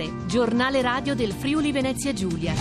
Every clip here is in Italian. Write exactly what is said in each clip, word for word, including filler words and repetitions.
tre, giornale radio del Friuli Venezia Giulia.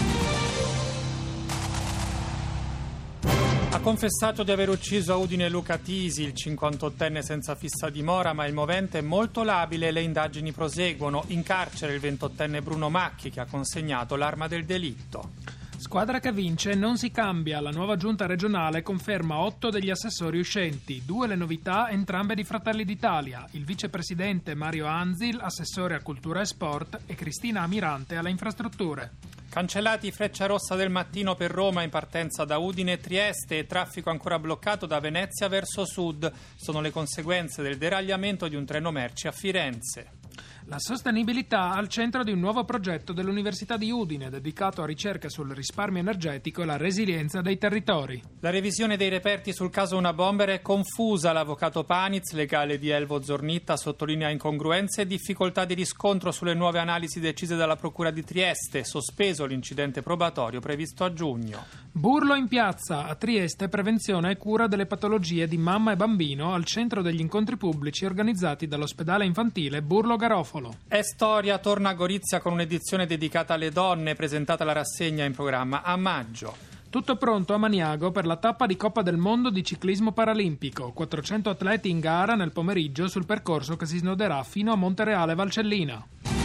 Ha confessato di aver ucciso a Udine Luca Tisi, il cinquantottenne senza fissa dimora, ma il movente è molto labile e le indagini proseguono. In carcere il ventottenne Bruno Macchi, che ha consegnato l'arma del delitto. Squadra che vince non si cambia. La nuova giunta regionale conferma otto degli assessori uscenti, due le novità, entrambe di Fratelli d'Italia. Il vicepresidente Mario Anzil, assessore a cultura e sport, e Cristina Amirante alle infrastrutture. Cancellati i Frecciarossa del mattino per Roma in partenza da Udine e Trieste e traffico ancora bloccato da Venezia verso sud. Sono le conseguenze del deragliamento di un treno merci a Firenze. La sostenibilità al centro di un nuovo progetto dell'Università di Udine dedicato a ricerche sul risparmio energetico e la resilienza dei territori. La revisione dei reperti sul caso Una Bomber è confusa. L'avvocato Paniz, legale di Elvo Zornitta, sottolinea incongruenze e difficoltà di riscontro sulle nuove analisi decise dalla Procura di Trieste, sospeso l'incidente probatorio previsto a giugno. Burlo in piazza, a Trieste prevenzione e cura delle patologie di mamma e bambino al centro degli incontri pubblici organizzati dall'ospedale infantile Burlo Garofalo. È storia, torna a Gorizia con un'edizione dedicata alle donne, presentata la rassegna in programma a maggio. Tutto pronto a Maniago per la tappa di Coppa del Mondo di ciclismo paralimpico. quattrocento atleti in gara nel pomeriggio sul percorso che si snoderà fino a Montereale Valcellina.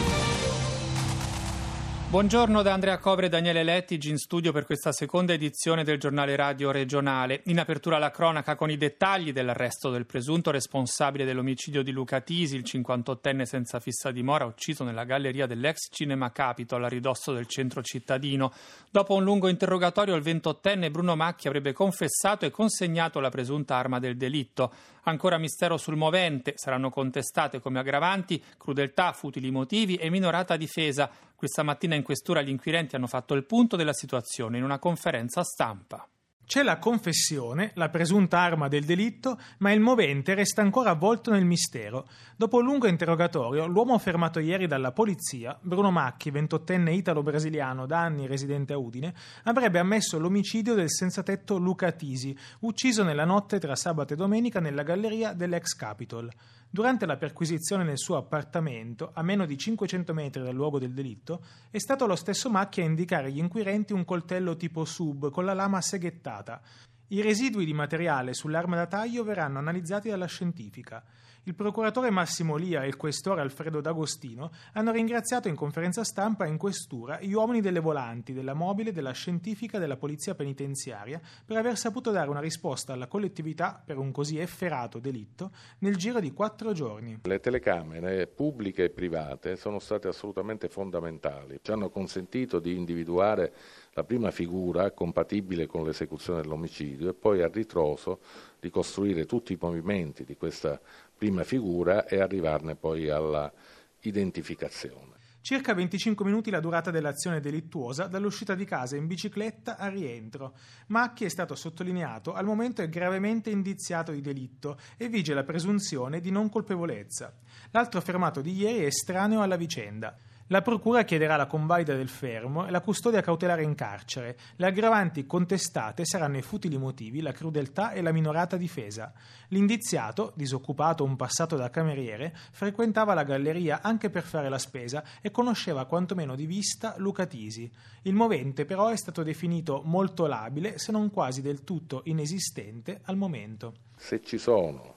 Buongiorno da Andrea Covre e Daniele Lettigi in studio per questa seconda edizione del giornale radio regionale. In apertura la cronaca con i dettagli dell'arresto del presunto responsabile dell'omicidio di Luca Tisi, il cinquantottenne senza fissa dimora ucciso nella galleria dell'ex Cinema Capitol a ridosso del centro cittadino. Dopo un lungo interrogatorio il ventottenne Bruno Macchi avrebbe confessato e consegnato la presunta arma del delitto. Ancora mistero sul movente, saranno contestate come aggravanti crudeltà, futili motivi e minorata difesa. Questa mattina in questura gli inquirenti hanno fatto il punto della situazione in una conferenza stampa. C'è la confessione, la presunta arma del delitto, ma il movente resta ancora avvolto nel mistero. Dopo un lungo interrogatorio, l'uomo fermato ieri dalla polizia, Bruno Macchi, ventottenne italo-brasiliano da anni residente a Udine, avrebbe ammesso l'omicidio del senzatetto Luca Tisi, ucciso nella notte tra sabato e domenica nella galleria dell'ex Capitol. Durante la perquisizione nel suo appartamento, a meno di cinquecento metri dal luogo del delitto, è stato lo stesso Macchi a indicare agli inquirenti un coltello tipo sub con la lama seghettata. I residui di materiale sull'arma da taglio verranno analizzati dalla scientifica. Il procuratore Massimo Lia e il questore Alfredo D'Agostino hanno ringraziato in conferenza stampa in questura gli uomini delle volanti, della mobile, della scientifica e della polizia penitenziaria per aver saputo dare una risposta alla collettività per un così efferato delitto nel giro di quattro giorni. Le telecamere pubbliche e private sono state assolutamente fondamentali. Ci hanno consentito di individuare la prima figura compatibile con l'esecuzione dell'omicidio e poi a ritroso ricostruire tutti i movimenti di questa prima figura e arrivarne poi alla identificazione. Circa venticinque minuti la durata dell'azione delittuosa dall'uscita di casa in bicicletta al rientro. Macchi è stato sottolineato, al momento è gravemente indiziato di delitto e vige la presunzione di non colpevolezza. L'altro fermato di ieri è estraneo alla vicenda. La procura chiederà la convalida del fermo e la custodia cautelare in carcere. Le aggravanti contestate saranno i futili motivi, la crudeltà e la minorata difesa. L'indiziato, disoccupato un passato da cameriere, frequentava la galleria anche per fare la spesa e conosceva quantomeno di vista Luca Tisi. Il movente però è stato definito molto labile, se non quasi del tutto inesistente al momento. Se ci sono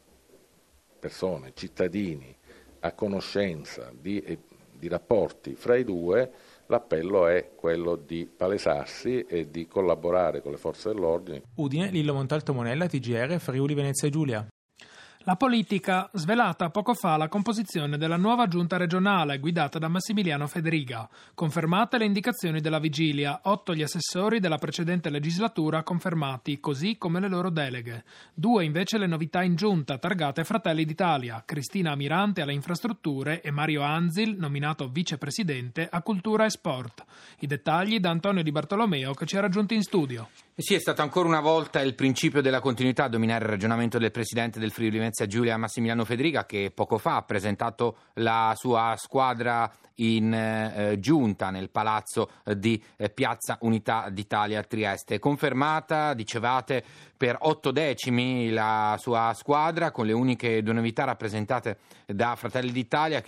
persone, cittadini, a conoscenza di di rapporti fra i due, l'appello è quello di palesarsi e di collaborare con le forze dell'ordine. Udine, Lillo Montalto Monella, T G R, Friuli Venezia Giulia. La politica, svelata poco fa la composizione della nuova giunta regionale guidata da Massimiliano Federiga. Confermate le indicazioni della vigilia, otto gli assessori della precedente legislatura confermati, così come le loro deleghe. Due invece le novità in giunta, targate Fratelli d'Italia, Cristina Amirante alle infrastrutture e Mario Anzil, nominato vicepresidente a cultura e sport. I dettagli da Antonio Di Bartolomeo che ci ha raggiunti in studio. Sì, è stato ancora una volta il principio della continuità a dominare il ragionamento del presidente del Friuli Venezia Giulia, Massimiliano Federiga, che poco fa ha presentato la sua squadra in eh, giunta nel palazzo di eh, Piazza Unità d'Italia a Trieste. Confermata, dicevate, per otto decimi la sua squadra, con le uniche due novità rappresentate da Fratelli d'Italia che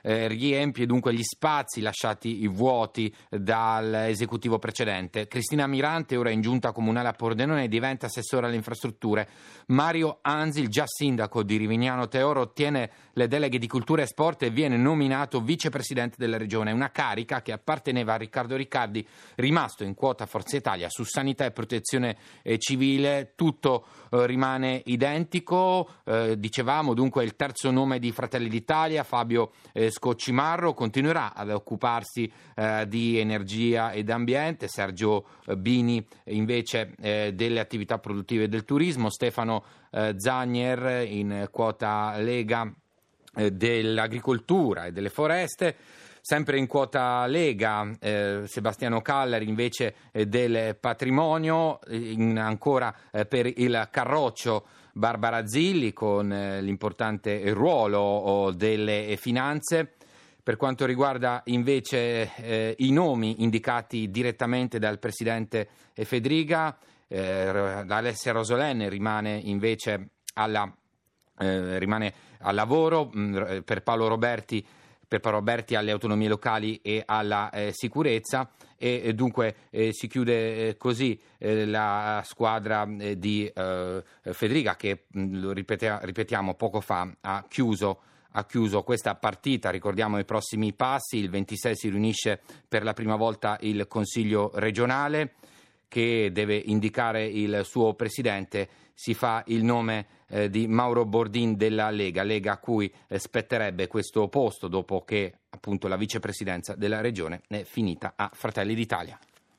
eh, riempie dunque gli spazi lasciati vuoti dall'esecutivo precedente. Cristina Mirante, ora in giunta comunale a Pordenone, diventa assessore alle infrastrutture. Mario Anzil, già sindaco di Rivignano Teoro, ottiene le deleghe di cultura e sport e viene nominato vicepresidente della regione, una carica che apparteneva a Riccardo Riccardi, rimasto in quota Forza Italia. Su sanità e protezione eh, civile tutto eh, rimane identico, eh, dicevamo dunque il terzo nome di Fratelli d'Italia, Fabio eh, Scoccimarro, continuerà ad occuparsi eh, di energia ed ambiente, Sergio eh, Bini invece eh, delle attività produttive e del turismo, Stefano eh, Zagner in quota Lega eh, dell'agricoltura e delle foreste. Sempre in quota Lega, eh, Sebastiano Calleri invece eh, del patrimonio, in, ancora eh, per il Carroccio Barbara Zilli con eh, l'importante ruolo oh, delle finanze. Per quanto riguarda invece eh, i nomi indicati direttamente dal presidente Fedriga, eh, Alessia Rosolenne rimane invece alla, eh, rimane al lavoro, mh, per Paolo Roberti per Paolo Roberti alle autonomie locali e alla eh, sicurezza e eh, dunque eh, si chiude eh, così eh, la squadra eh, di eh, Fedriga che, mh, lo ripete, ripetiamo, poco fa ha chiuso ha chiuso questa partita. Ricordiamo i prossimi passi: il ventisei si riunisce per la prima volta il Consiglio regionale che deve indicare il suo presidente, si fa il nome eh, di Mauro Bordin della Lega, Lega a cui eh, spetterebbe questo posto dopo che appunto la vicepresidenza della regione è finita a Fratelli d'Italia.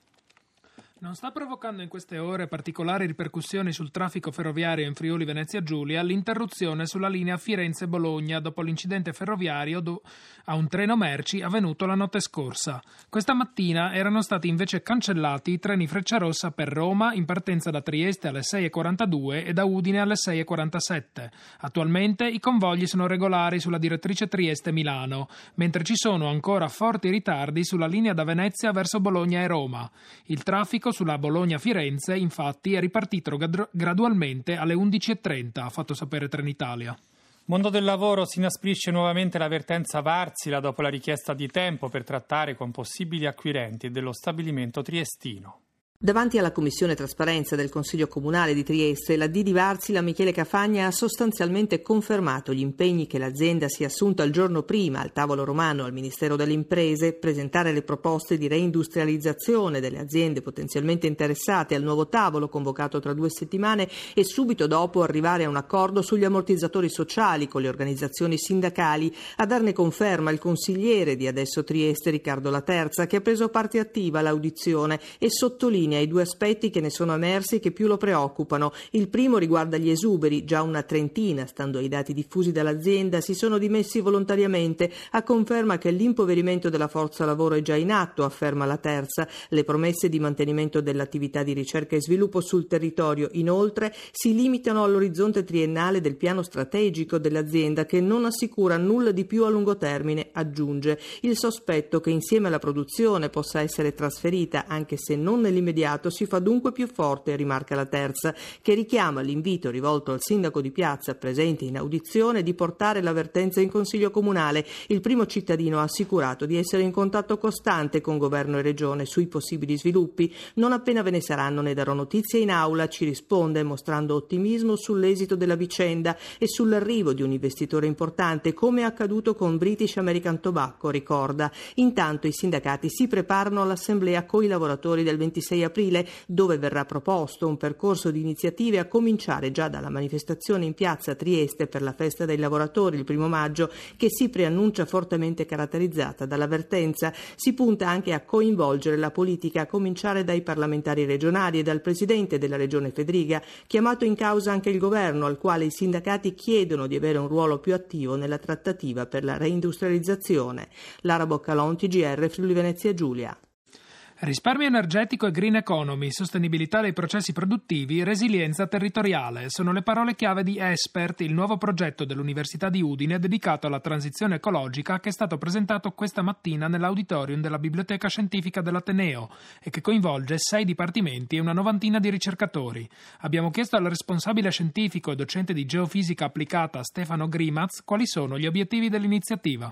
Non sta provocando in queste ore particolari ripercussioni sul traffico ferroviario in Friuli Venezia Giulia l'interruzione sulla linea Firenze-Bologna dopo l'incidente ferroviario do- a un treno merci avvenuto la notte scorsa. Questa mattina erano stati invece cancellati i treni Frecciarossa per Roma in partenza da Trieste alle sei e quarantadue e da Udine alle sei e quarantasette. Attualmente i convogli sono regolari sulla direttrice Trieste-Milano, mentre ci sono ancora forti ritardi sulla linea da Venezia verso Bologna e Roma. Il traffico sulla Bologna-Firenze, infatti, è ripartito gradualmente alle undici e trenta, ha fatto sapere Trenitalia. Mondo del lavoro, si inasprisce nuovamente la vertenza Varsila dopo la richiesta di tempo per trattare con possibili acquirenti dello stabilimento triestino. Davanti alla Commissione Trasparenza del Consiglio Comunale di Trieste, la D di Varsila Michele Cafagna ha sostanzialmente confermato gli impegni che l'azienda si è assunta il giorno prima al tavolo romano al Ministero delle Imprese, presentare le proposte di reindustrializzazione delle aziende potenzialmente interessate al nuovo tavolo convocato tra due settimane e subito dopo arrivare a un accordo sugli ammortizzatori sociali con le organizzazioni sindacali. A darne conferma il consigliere di Adesso Trieste Riccardo Laterza, che ha preso parte attiva all'audizione e sottolinea i due aspetti che ne sono emersi che più lo preoccupano. Il primo riguarda gli esuberi. Già una trentina, stando ai dati diffusi dall'azienda, si sono dimessi volontariamente, a conferma che l'impoverimento della forza lavoro è già in atto, afferma la terza. Le promesse di mantenimento dell'attività di ricerca e sviluppo sul territorio, inoltre, si limitano all'orizzonte triennale del piano strategico dell'azienda, che non assicura nulla di più a lungo termine, aggiunge. Il sospetto che insieme alla produzione possa essere trasferita, anche se non nell'immediato, si fa dunque più forte, rimarca la terza, che richiama l'invito rivolto al sindaco di Piazza presente in audizione di portare l'avvertenza in Consiglio Comunale. Il primo cittadino ha assicurato di essere in contatto costante con governo e regione sui possibili sviluppi. Non appena ve ne saranno ne darò notizie in aula, ci risponde, mostrando ottimismo sull'esito della vicenda e sull'arrivo di un investitore importante, come è accaduto con British American Tobacco, ricorda. Intanto i sindacati si preparano all'assemblea coi lavoratori del ventisei aprile, dove verrà proposto un percorso di iniziative a cominciare già dalla manifestazione in piazza Trieste per la festa dei lavoratori il primo maggio, che si preannuncia fortemente caratterizzata dall'avvertenza. Si punta anche a coinvolgere la politica, a cominciare dai parlamentari regionali e dal presidente della regione Fedriga, chiamato in causa anche il governo, al quale i sindacati chiedono di avere un ruolo più attivo nella trattativa per la reindustrializzazione. Lara Boccalon, T G R, Friuli Venezia Giulia. Risparmio energetico e green economy, sostenibilità dei processi produttivi, resilienza territoriale sono le parole chiave di Espert, il nuovo progetto dell'Università di Udine dedicato alla transizione ecologica, che è stato presentato questa mattina nell'auditorium della Biblioteca Scientifica dell'Ateneo e che coinvolge sei dipartimenti e una novantina di ricercatori. Abbiamo chiesto al responsabile scientifico e docente di geofisica applicata Stefano Grimaz quali sono gli obiettivi dell'iniziativa.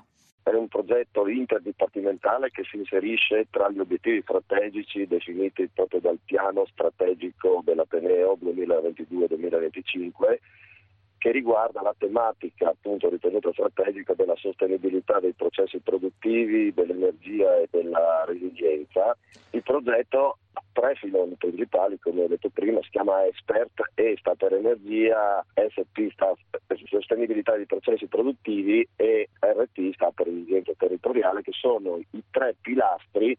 È un progetto interdipartimentale che si inserisce tra gli obiettivi strategici definiti proprio dal piano strategico dell'Ateneo duemilaventidue duemilaventicinque, che riguarda la tematica appunto ritenuta strategica della sostenibilità dei processi produttivi, dell'energia e della resilienza. Il progetto ha tre filoni principali, come ho detto prima, si chiama ESPERT, E sta per energia, S P sta per sostenibilità dei processi produttivi e R T sta per resilienza territoriale, che sono i tre pilastri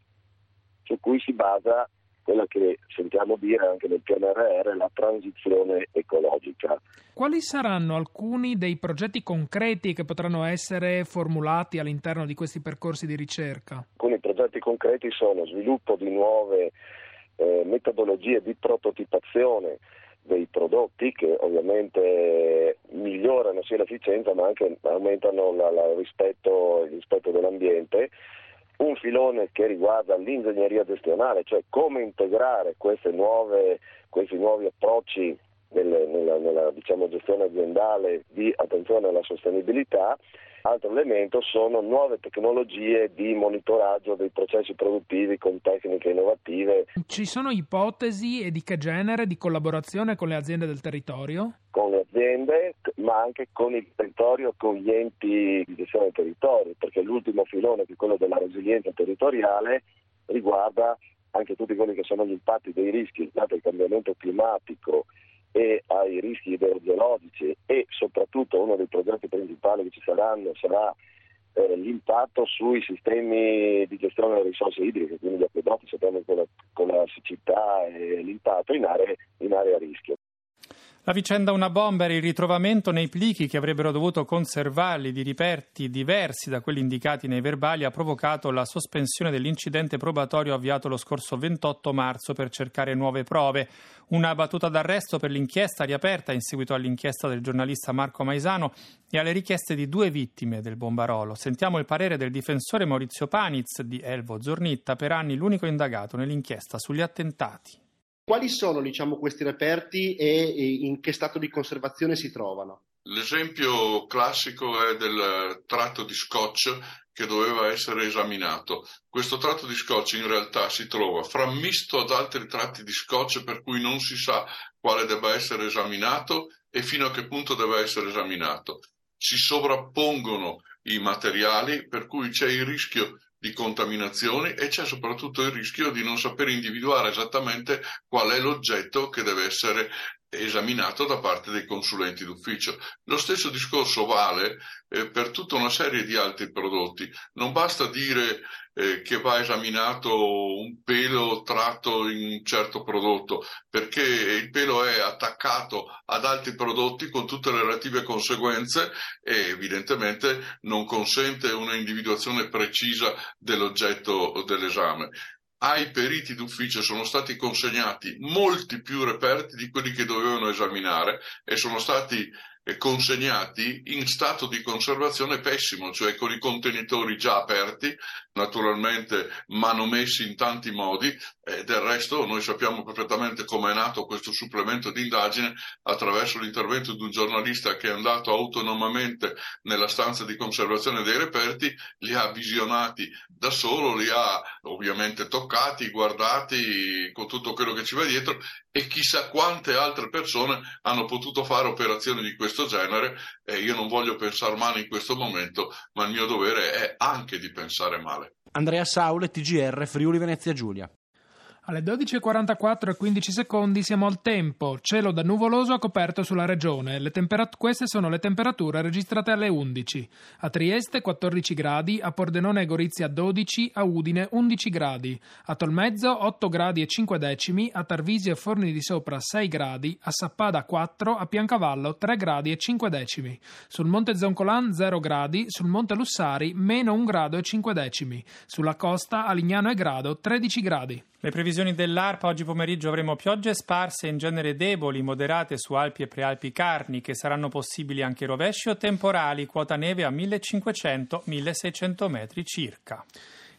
su cui si basa quella che sentiamo dire anche nel P N R R, la transizione ecologica. Quali saranno alcuni dei progetti concreti che potranno essere formulati all'interno di questi percorsi di ricerca? Alcuni progetti concreti sono sviluppo di nuove eh, metodologie di prototipazione dei prodotti che ovviamente migliorano sia l'efficienza ma anche aumentano la, la rispetto, il rispetto dell'ambiente. Un filone che riguarda l'ingegneria gestionale, cioè come integrare queste nuove, questi nuovi approcci nelle, nella, nella diciamo, gestione aziendale di attenzione alla sostenibilità. Altro elemento sono nuove tecnologie di monitoraggio dei processi produttivi con tecniche innovative. Ci sono ipotesi e di che genere di collaborazione con le aziende del territorio? Con le aziende, ma anche con il territorio, con gli enti di gestione del territorio, perché l'ultimo filone, che è quello della resilienza territoriale, riguarda anche tutti quelli che sono gli impatti dei rischi legati al cambiamento climatico e ai rischi idrogeologici, e soprattutto uno dei progetti principali che ci saranno sarà eh, l'impatto sui sistemi di gestione delle risorse idriche, quindi gli acquedotti, sappiamo con la, con la siccità e l'impatto in aree, in aree a rischio. La vicenda Una bomba era il ritrovamento nei plichi che avrebbero dovuto conservarli di reperti diversi da quelli indicati nei verbali ha provocato la sospensione dell'incidente probatorio avviato lo scorso ventotto marzo per cercare nuove prove. Una battuta d'arresto per l'inchiesta riaperta in seguito all'inchiesta del giornalista Marco Maisano e alle richieste di due vittime del bombarolo. Sentiamo il parere del difensore Maurizio Paniz di Elvo Zornitta, per anni l'unico indagato nell'inchiesta sugli attentati. Quali sono, diciamo, questi reperti e in che stato di conservazione si trovano? L'esempio classico è del tratto di scotch che doveva essere esaminato. Questo tratto di scotch in realtà si trova frammisto ad altri tratti di scotch per cui non si sa quale debba essere esaminato e fino a che punto deve essere esaminato. Si sovrappongono i materiali per cui c'è il rischio di contaminazioni e c'è soprattutto il rischio di non sapere individuare esattamente qual è l'oggetto che deve essere esaminato da parte dei consulenti d'ufficio. Lo stesso discorso vale eh, per tutta una serie di altri prodotti. Non basta dire eh, che va esaminato un pelo tratto in un certo prodotto, perché il pelo è attaccato ad altri prodotti con tutte le relative conseguenze e evidentemente non consente una individuazione precisa dell'oggetto dell'esame. Ai periti d'ufficio sono stati consegnati molti più reperti di quelli che dovevano esaminare e sono stati consegnati in stato di conservazione pessimo, cioè con i contenitori già aperti, naturalmente manomessi in tanti modi, e del resto noi sappiamo perfettamente come è nato questo supplemento di indagine attraverso l'intervento di un giornalista che è andato autonomamente nella stanza di conservazione dei reperti, li ha visionati da solo, li ha ovviamente toccati, guardati con tutto quello che ci va dietro e chissà quante altre persone hanno potuto fare operazioni di questo genere e io non voglio pensare male in questo momento, ma il mio dovere è anche di pensare male. Andrea Saule, T G R, Friuli Venezia Giulia. Alle dodici e quarantaquattro e quindici secondi siamo al tempo. Cielo da nuvoloso ha coperto sulla regione. Le temperat- queste sono le temperature registrate alle undici. A Trieste quattordici gradi, a Pordenone e Gorizia dodici, a Udine undici gradi, a Tolmezzo otto gradi e cinque decimi, a Tarvisio e Forni di Sopra sei gradi, a Sappada quattro, a Piancavallo tre gradi e cinque decimi. Sul Monte Zoncolan zero gradi, sul Monte Lussari meno un grado e cinque decimi. Sulla costa a Lignano e Grado tredici gradi. Le previsioni dell'ARPA: oggi pomeriggio avremo piogge sparse in genere deboli, moderate su Alpi e Prealpi Carniche, saranno possibili anche rovesci o temporali, quota neve a millecinquecento milleseicento metri circa.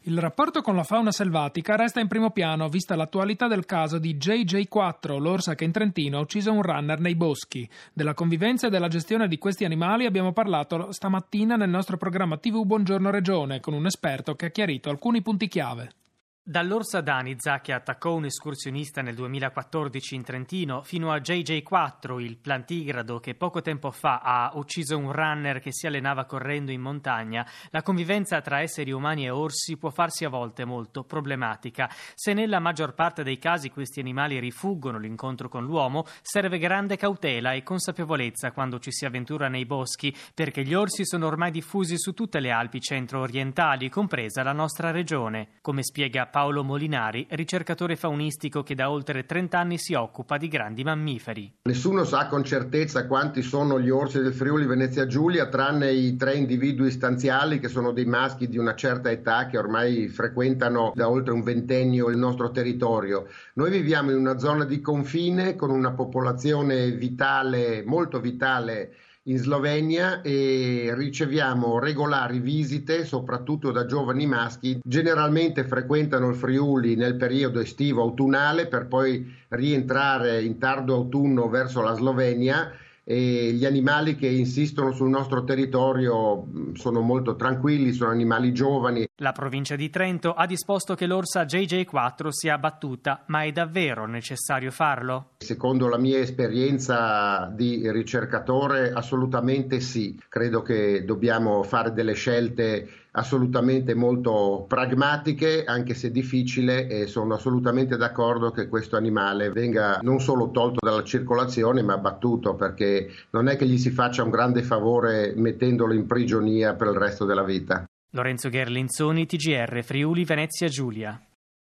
Il rapporto con la fauna selvatica resta in primo piano, vista l'attualità del caso di J J quattro, l'orsa che in Trentino ha ucciso un runner nei boschi. Della convivenza e della gestione di questi animali abbiamo parlato stamattina nel nostro programma tivù Buongiorno Regione, con un esperto che ha chiarito alcuni punti chiave. Dall'orsa Daniza, che attaccò un escursionista nel duemilaquattordici in Trentino, fino a J J quattro, il plantigrado che poco tempo fa ha ucciso un runner che si allenava correndo in montagna, la convivenza tra esseri umani e orsi può farsi a volte molto problematica. Se nella maggior parte dei casi questi animali rifuggono l'incontro con l'uomo, serve grande cautela e consapevolezza quando ci si avventura nei boschi, perché gli orsi sono ormai diffusi su tutte le Alpi centro-orientali, compresa la nostra regione, come spiega Paolo Molinari, ricercatore faunistico che da oltre trenta anni si occupa di grandi mammiferi. Nessuno sa con certezza quanti sono gli orsi del Friuli Venezia Giulia, tranne i tre individui stanziali che sono dei maschi di una certa età che ormai frequentano da oltre un ventennio il nostro territorio. Noi viviamo in una zona di confine con una popolazione vitale, molto vitale, in Slovenia, e riceviamo regolari visite soprattutto da giovani maschi. Generalmente frequentano il Friuli nel periodo estivo autunnale per poi rientrare in tardo autunno verso la Slovenia, e gli animali che insistono sul nostro territorio sono molto tranquilli, sono animali giovani. La provincia di Trento ha disposto che l'orsa J J quattro sia abbattuta, ma è davvero necessario farlo? Secondo la mia esperienza di ricercatore, assolutamente sì. Credo che dobbiamo fare delle scelte assolutamente molto pragmatiche, anche se difficile, e sono assolutamente d'accordo che questo animale venga non solo tolto dalla circolazione ma abbattuto, perché non è che gli si faccia un grande favore mettendolo in prigionia per il resto della vita. Lorenzo Gherlinzoni, T G R Friuli Venezia Giulia.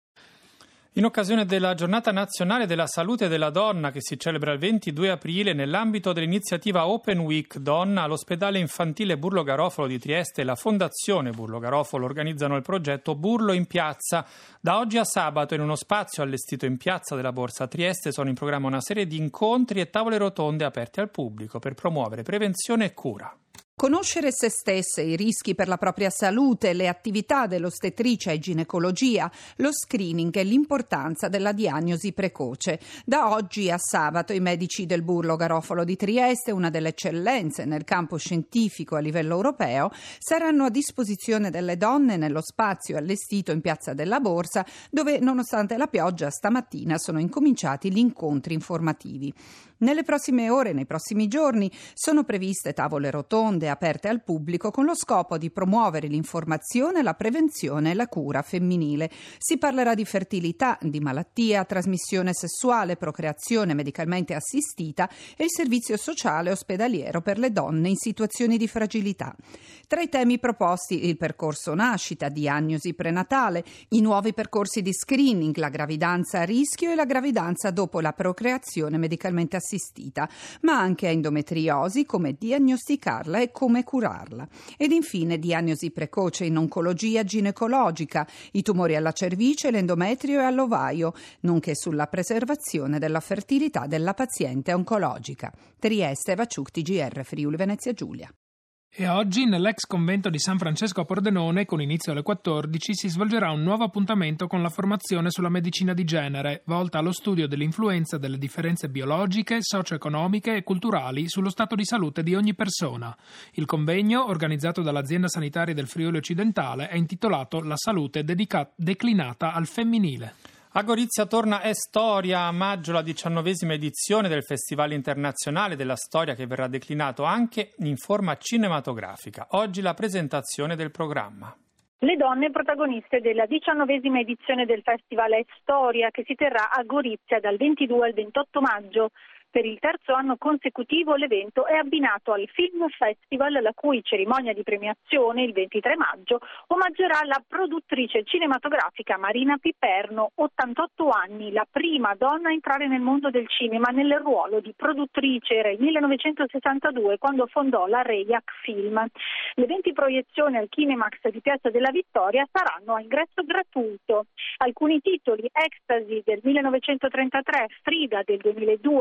In occasione della Giornata Nazionale della Salute della Donna, che si celebra il ventidue aprile, nell'ambito dell'iniziativa Open Week Donna, l'ospedale infantile Burlo Garofalo di Trieste e la Fondazione Burlo Garofalo organizzano il progetto Burlo in Piazza. Da oggi a sabato, in uno spazio allestito in Piazza della Borsa a Trieste, sono in programma una serie di incontri e tavole rotonde aperte al pubblico per promuovere prevenzione e cura. Conoscere se stesse, i rischi per la propria salute, le attività dell'ostetricia e ginecologia, lo screening e l'importanza della diagnosi precoce. Da oggi a sabato i medici del Burlo Garofalo di Trieste, una delle eccellenze nel campo scientifico a livello europeo, saranno a disposizione delle donne nello spazio allestito in Piazza della Borsa, dove nonostante la pioggia stamattina sono incominciati gli incontri informativi. Nelle prossime ore, nei prossimi giorni, sono previste tavole rotonde aperte al pubblico con lo scopo di promuovere l'informazione, la prevenzione e la cura femminile. Si parlerà di fertilità, di malattia, trasmissione sessuale, procreazione medicalmente assistita e il servizio sociale ospedaliero per le donne in situazioni di fragilità. Tra i temi proposti il percorso nascita, diagnosi prenatale, i nuovi percorsi di screening, la gravidanza a rischio e la gravidanza dopo la procreazione medicalmente assistita, ma anche a endometriosi, come diagnosticarla e come curarla. Ed infine diagnosi precoce in oncologia ginecologica, i tumori alla cervice, l'endometrio e all'ovaio, nonché sulla preservazione della fertilità della paziente oncologica. Trieste, Vaciuc, T G R Friuli Venezia Giulia. E oggi nell'ex convento di San Francesco a Pordenone, con inizio alle quattordici, si svolgerà un nuovo appuntamento con la formazione sulla medicina di genere, volta allo studio dell'influenza delle differenze biologiche, socio-economiche e culturali sullo stato di salute di ogni persona. Il convegno, organizzato dall'Azienda Sanitaria del Friuli Occidentale, è intitolato La salute dedica- declinata al femminile. A Gorizia torna È Storia, a maggio la diciannovesima edizione del Festival Internazionale della Storia, che verrà declinato anche in forma cinematografica. Oggi la presentazione del programma. Le donne protagoniste della diciannovesima edizione del Festival È Storia, che si terrà a Gorizia dal ventidue al ventotto maggio. Per il terzo anno consecutivo l'evento è abbinato al Film Festival, la cui cerimonia di premiazione, il ventitré maggio, omaggerà la produttrice cinematografica Marina Piperno, ottantotto anni, la prima donna a entrare nel mondo del cinema nel ruolo di produttrice. Era il millenovecentosessantadue quando fondò la Reiac Film. Le venti proiezioni al Kinemax di Piazza della Vittoria saranno a ingresso gratuito. Alcuni titoli: Ecstasy del millenovecentotrentatré, Frida del duemiladue, Sopra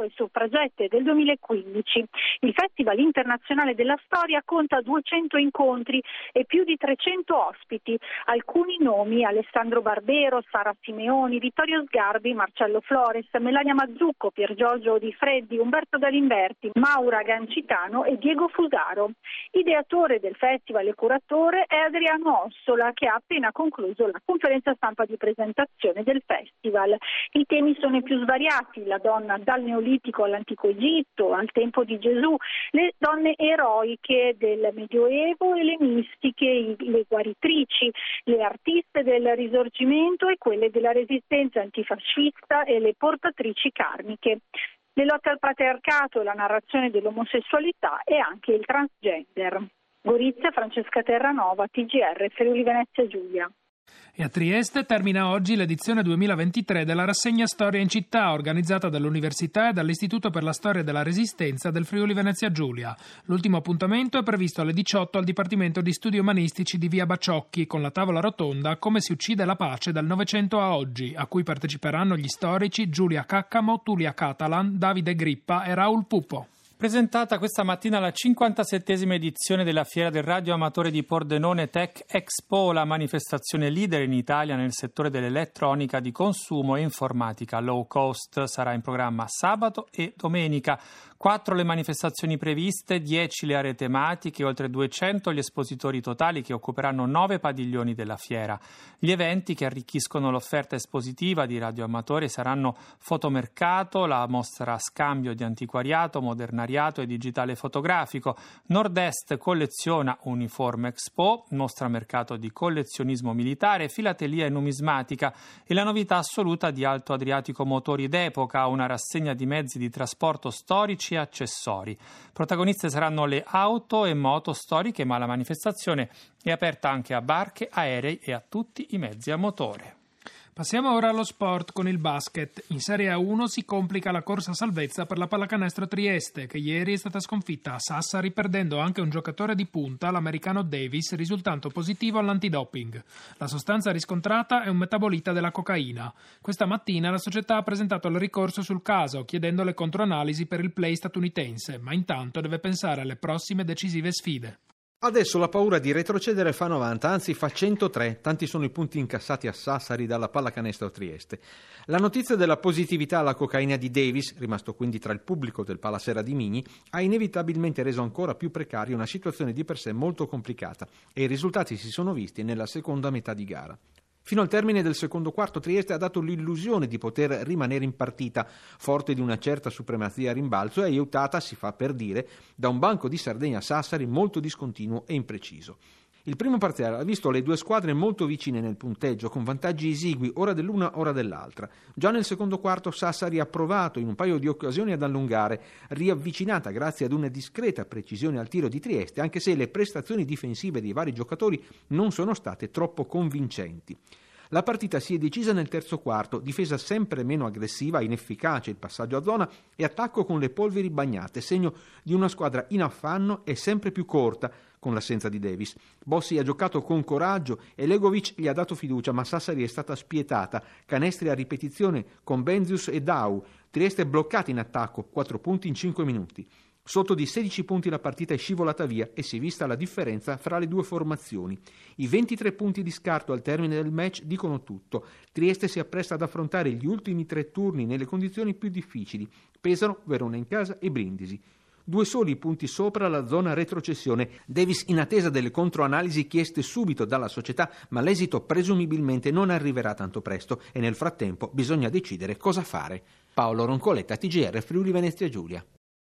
Bargette del duemilaquindici. Il Festival Internazionale della Storia conta duecento incontri e più di trecento ospiti. Alcuni nomi: Alessandro Barbero, Sara Simeoni, Vittorio Sgarbi, Marcello Flores, Melania Mazzucco, Piergiorgio Di Freddi, Umberto Galimberti, Maura Gancitano e Diego Fusaro. Ideatore del festival e curatore è Adriano Ossola, che ha appena concluso la conferenza stampa di presentazione del festival. I temi sono i più svariati: la donna dal Neolitico all'Antico Egitto, al tempo di Gesù, le donne eroiche del Medioevo e le mistiche, le guaritrici, le artiste del Risorgimento e quelle della resistenza antifascista e le portatrici karmiche. Le lotte al patriarcato e la narrazione dell'omosessualità e anche il transgender. Gorizia, Francesca Terranova, T G R, Friuli Venezia Giulia. E a Trieste termina oggi l'edizione duemilaventitré della rassegna Storia in città, organizzata dall'Università e dall'Istituto per la Storia della Resistenza del Friuli Venezia Giulia. L'ultimo appuntamento è previsto alle diciotto al Dipartimento di Studi Umanistici di Via Baciocchi, con la tavola rotonda Come si uccide la pace dal Novecento a oggi, a cui parteciperanno gli storici Giulia Caccamo, Tulia Catalan, Davide Grippa e Raul Pupo. Presentata questa mattina la cinquantasettesima edizione della Fiera del Radio Amatore di Pordenone Tech Expo, la manifestazione leader in Italia nel settore dell'elettronica di consumo e informatica low cost. Sarà in programma sabato e domenica. Quattro le manifestazioni previste, dieci le aree tematiche, oltre duecento gli espositori totali che occuperanno nove padiglioni della fiera. Gli eventi che arricchiscono l'offerta espositiva di Radio Amatore saranno fotomercato, la mostra scambio di antiquariato, modernariato e digitale fotografico, Nord-Est colleziona Uniform Expo, mostra mercato di collezionismo militare, filatelia e numismatica e la novità assoluta di Alto Adriatico Motori d'Epoca, una rassegna di mezzi di trasporto storici e accessori. Protagoniste saranno le auto e moto storiche, ma la manifestazione è aperta anche a barche, aerei e a tutti i mezzi a motore. Passiamo ora allo sport con il basket. In Serie A uno si complica la corsa a salvezza per la Pallacanestro Trieste, che ieri è stata sconfitta a Sassari perdendo anche un giocatore di punta, l'americano Davis, risultando positivo all'antidoping. La sostanza riscontrata è un metabolita della cocaina. Questa mattina la società ha presentato il ricorso sul caso, chiedendo le controanalisi per il play statunitense, ma intanto deve pensare alle prossime decisive sfide. Adesso la paura di retrocedere fa novanta, anzi fa centotré, tanti sono i punti incassati a Sassari dalla Pallacanestro Trieste. La notizia della positività alla cocaina di Davis, rimasto quindi tra il pubblico del Palasera di Mini, ha inevitabilmente reso ancora più precaria una situazione di per sé molto complicata e i risultati si sono visti nella seconda metà di gara. Fino al termine del secondo quarto Trieste ha dato l'illusione di poter rimanere in partita, forte di una certa supremazia a rimbalzo e aiutata, si fa per dire, da un banco di Sardegna Sassari molto discontinuo e impreciso. Il primo parziale ha visto le due squadre molto vicine nel punteggio, con vantaggi esigui ora dell'una ora dell'altra. Già nel secondo quarto Sassari ha provato in un paio di occasioni ad allungare, riavvicinata grazie ad una discreta precisione al tiro di Trieste, anche se le prestazioni difensive dei vari giocatori non sono state troppo convincenti. La partita si è decisa nel terzo quarto, difesa sempre meno aggressiva, inefficace il passaggio a zona e attacco con le polveri bagnate, segno di una squadra in affanno e sempre più corta con l'assenza di Davis. Bossi ha giocato con coraggio e Legovic gli ha dato fiducia, ma Sassari è stata spietata, canestri a ripetizione con Benzius e Dau, Trieste bloccata in attacco, quattro punti in cinque minuti. Sotto di sedici punti la partita è scivolata via e si è vista la differenza fra le due formazioni. I ventitré punti di scarto al termine del match dicono tutto. Trieste si appresta ad affrontare gli ultimi tre turni nelle condizioni più difficili. Pesaro, Verona in casa e Brindisi. Due soli punti sopra la zona retrocessione. Davis in attesa delle controanalisi chieste subito dalla società, ma l'esito presumibilmente non arriverà tanto presto e nel frattempo bisogna decidere cosa fare. Paolo Roncoletta, T G R Friuli Venezia Giulia.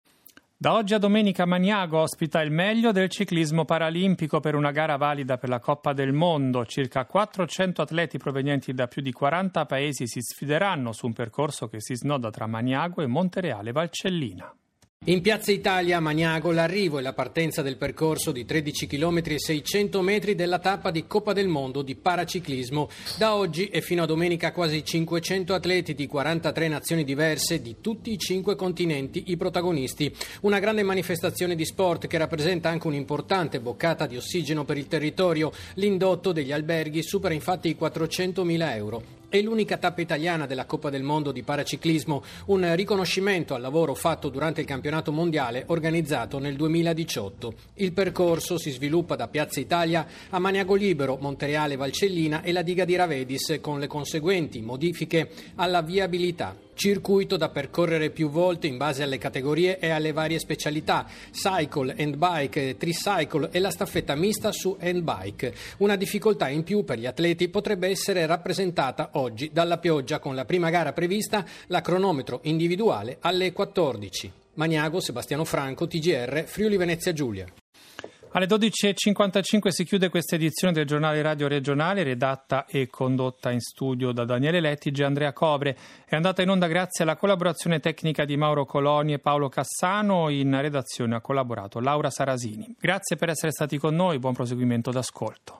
Da oggi a domenica Maniago ospita il meglio del ciclismo paralimpico per una gara valida per la Coppa del Mondo. Circa quattrocento atleti provenienti da più di quaranta paesi si sfideranno su un percorso che si snoda tra Maniago e Montereale Valcellina. In Piazza Italia a Maniago l'arrivo e la partenza del percorso di tredici chilometri e seicento metri della tappa di Coppa del Mondo di paraciclismo. Da oggi e fino a domenica quasi cinquecento atleti di quarantatré nazioni diverse di tutti i cinque continenti i protagonisti. Una grande manifestazione di sport che rappresenta anche un'importante boccata di ossigeno per il territorio. L'indotto degli alberghi supera infatti i quattrocentomila euro. È l'unica tappa italiana della Coppa del Mondo di paraciclismo, un riconoscimento al lavoro fatto durante il campionato mondiale organizzato nel duemiladiciotto. Il percorso si sviluppa da Piazza Italia a Maniago Libero, Montereale Valcellina e la diga di Ravedis, con le conseguenti modifiche alla viabilità. Circuito da percorrere più volte in base alle categorie e alle varie specialità, cycle, handbike, tricycle e la staffetta mista su handbike. Una difficoltà in più per gli atleti potrebbe essere rappresentata oggi dalla pioggia, con la prima gara prevista, la cronometro individuale alle quattordici. Maniago, Sebastiano Franco, T G R, Friuli Venezia Giulia. Alle dodici e cinquantacinque si chiude questa edizione del giornale radio regionale, redatta e condotta in studio da Daniele Lettige e Andrea Cobre. È andata in onda grazie alla collaborazione tecnica di Mauro Coloni e Paolo Cassano. In redazione ha collaborato Laura Sarasini. Grazie per essere stati con noi, buon proseguimento d'ascolto.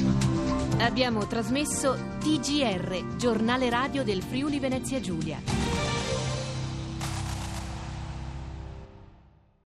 Abbiamo trasmesso T G R, giornale radio del Friuli Venezia Giulia.